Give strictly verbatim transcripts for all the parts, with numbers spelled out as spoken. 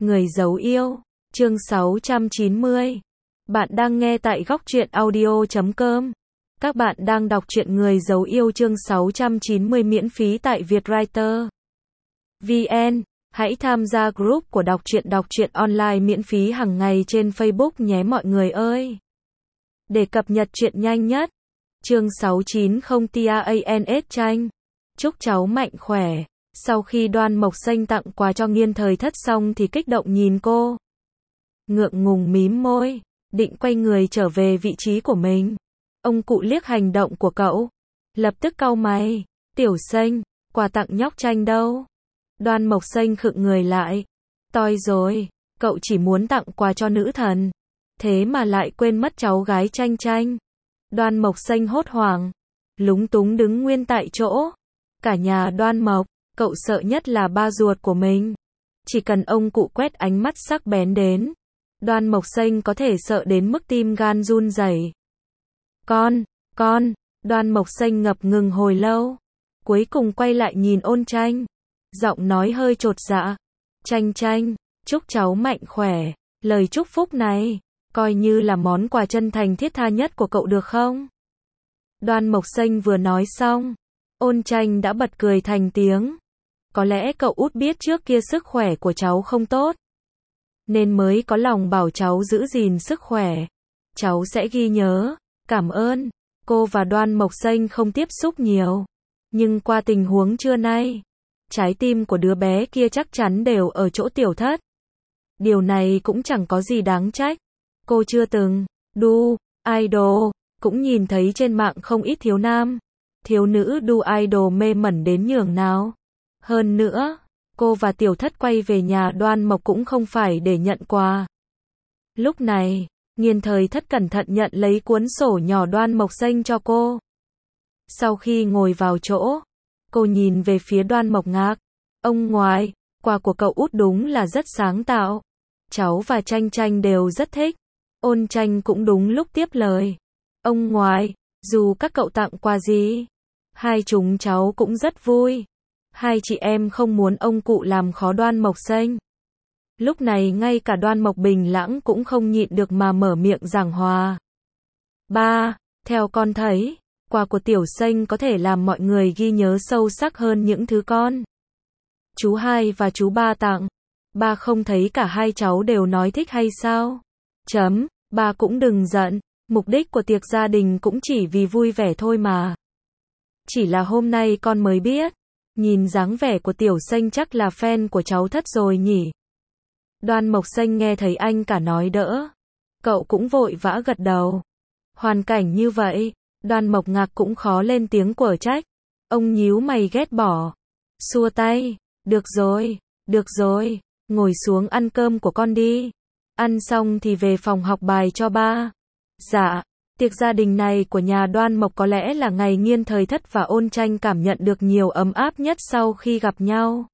Người giấu yêu, chương sáu trăm chín mươi. Bạn đang nghe tại góc truyện audio chấm com. Các bạn đang đọc truyện Người giấu yêu chương sáu trăm chín mươi miễn phí tại Vietwriter. vê en. Hãy tham gia group của đọc truyện đọc truyện online miễn phí hàng ngày trên Facebook nhé mọi người ơi. Để cập nhật truyện nhanh nhất. Chương sáu trăm chín mươi tans tranh. Chúc cháu mạnh khỏe. Sau khi Đoan Mộc Xanh tặng quà cho Nghiên Thời Thất xong thì kích động nhìn cô. Ngượng ngùng mím môi, định quay người trở về vị trí của mình. Ông cụ liếc hành động của cậu, lập tức cau mày. Tiểu Xanh, quà tặng nhóc Tranh đâu? Đoan Mộc Xanh khựng người lại. Toi rồi, cậu chỉ muốn tặng quà cho nữ thần, thế mà lại quên mất cháu gái Tranh Tranh. Đoan Mộc Xanh hốt hoảng, lúng túng đứng nguyên tại chỗ. Cả nhà Đoan Mộc, cậu sợ nhất là ba ruột của mình. Chỉ cần ông cụ quét ánh mắt sắc bén đến, Đoan Mộc Xanh có thể sợ đến mức tim gan run rẩy. Con, con, Đoan Mộc Xanh ngập ngừng hồi lâu. Cuối cùng quay lại nhìn Ôn Tranh. Giọng nói hơi chột dạ. Tranh Tranh, chúc cháu mạnh khỏe. Lời chúc phúc này, coi như là món quà chân thành thiết tha nhất của cậu được không? Đoan Mộc Xanh vừa nói xong, Ôn Tranh đã bật cười thành tiếng. Có lẽ cậu út biết trước kia sức khỏe của cháu không tốt, nên mới có lòng bảo cháu giữ gìn sức khỏe. Cháu sẽ ghi nhớ, cảm ơn. Cô và Đoan Mộc Xanh không tiếp xúc nhiều, nhưng qua tình huống trưa nay, trái tim của đứa bé kia chắc chắn đều ở chỗ Tiểu Thất. Điều này cũng chẳng có gì đáng trách. Cô chưa từng đu idol, cũng nhìn thấy trên mạng không ít thiếu nam, thiếu nữ đu idol mê mẩn đến nhường nào. Hơn nữa, cô và Tiểu Thất quay về nhà Đoan Mộc cũng không phải để nhận quà. Lúc này, Nghiên Thời Thất cẩn thận nhận lấy cuốn sổ nhỏ Đoan Mộc Xanh cho cô. Sau khi ngồi vào chỗ, cô nhìn về phía Đoan Mộc Ngạc. Ông ngoại, quà của cậu út đúng là rất sáng tạo. Cháu và Tranh Tranh đều rất thích. Ôn Tranh cũng đúng lúc tiếp lời. Ông ngoại, dù các cậu tặng quà gì, hai chúng cháu cũng rất vui. Hai chị em không muốn ông cụ làm khó Đoan Mộc Xanh. Lúc này ngay cả Đoan Mộc Bình Lãng cũng không nhịn được mà mở miệng giảng hòa. Ba, theo con thấy, quà của Tiểu Xanh có thể làm mọi người ghi nhớ sâu sắc hơn những thứ con chú hai và chú ba tặng. Ba không thấy cả hai cháu đều nói thích hay sao? Chấm, ba cũng đừng giận, mục đích của tiệc gia đình cũng chỉ vì vui vẻ thôi mà. Chỉ là hôm nay con mới biết. Nhìn dáng vẻ của Tiểu Xanh chắc là fan của cháu Thất rồi nhỉ. Đoan Mộc Xanh nghe thấy anh cả nói đỡ, cậu cũng vội vã gật đầu. Hoàn cảnh như vậy, Đoan Mộc Ngạc cũng khó lên tiếng quở trách. Ông nhíu mày ghét bỏ, xua tay. Được rồi, được rồi, ngồi xuống ăn cơm của con đi. Ăn xong thì về phòng học bài cho ba. Dạ. Tiệc gia đình này của nhà Đoan Mộc có lẽ là ngày Nghiên Thời Thất và Ôn Tranh cảm nhận được nhiều ấm áp nhất sau khi gặp nhau.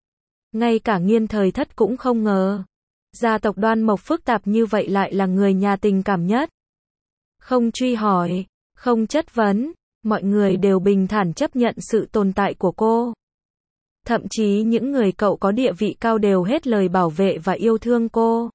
Ngay cả Nghiên Thời Thất cũng không ngờ, gia tộc Đoan Mộc phức tạp như vậy lại là người nhà tình cảm nhất. Không truy hỏi, không chất vấn, mọi người đều bình thản chấp nhận sự tồn tại của cô. Thậm chí những người cậu có địa vị cao đều hết lời bảo vệ và yêu thương cô.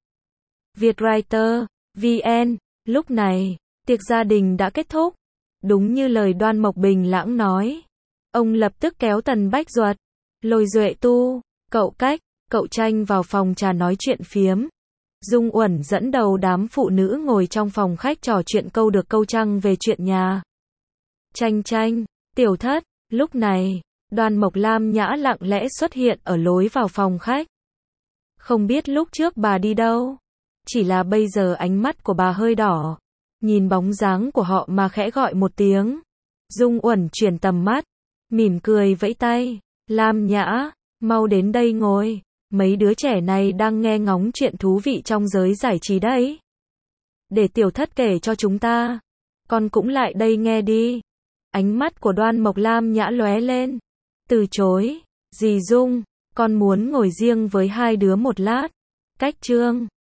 Vietwriter, vê en, lúc này, tiệc gia đình đã kết thúc. Đúng như lời Đoan Mộc Bình Lãng nói. Ông lập tức kéo Tần Bách Duật, Lôi Duệ Tu, cậu Cách, cậu Tranh vào phòng trà nói chuyện phiếm. Dung Uẩn dẫn đầu đám phụ nữ ngồi trong phòng khách trò chuyện câu được câu trăng về chuyện nhà Tranh Tranh, Tiểu Thất. Lúc này, Đoan Mộc Lam Nhã lặng lẽ xuất hiện ở lối vào phòng khách. Không biết lúc trước bà đi đâu, chỉ là bây giờ ánh mắt của bà hơi đỏ. Nhìn bóng dáng của họ mà khẽ gọi một tiếng. Dung Uẩn chuyển tầm mắt, mỉm cười vẫy tay. Lam Nhã, mau đến đây ngồi. Mấy đứa trẻ này đang nghe ngóng chuyện thú vị trong giới giải trí đấy. Để Tiểu Thất kể cho chúng ta. Con cũng lại đây nghe đi. Ánh mắt của Đoan Mộc Lam Nhã lóe lên. Từ chối. Dì Dung, con muốn ngồi riêng với hai đứa một lát. Cách Trương.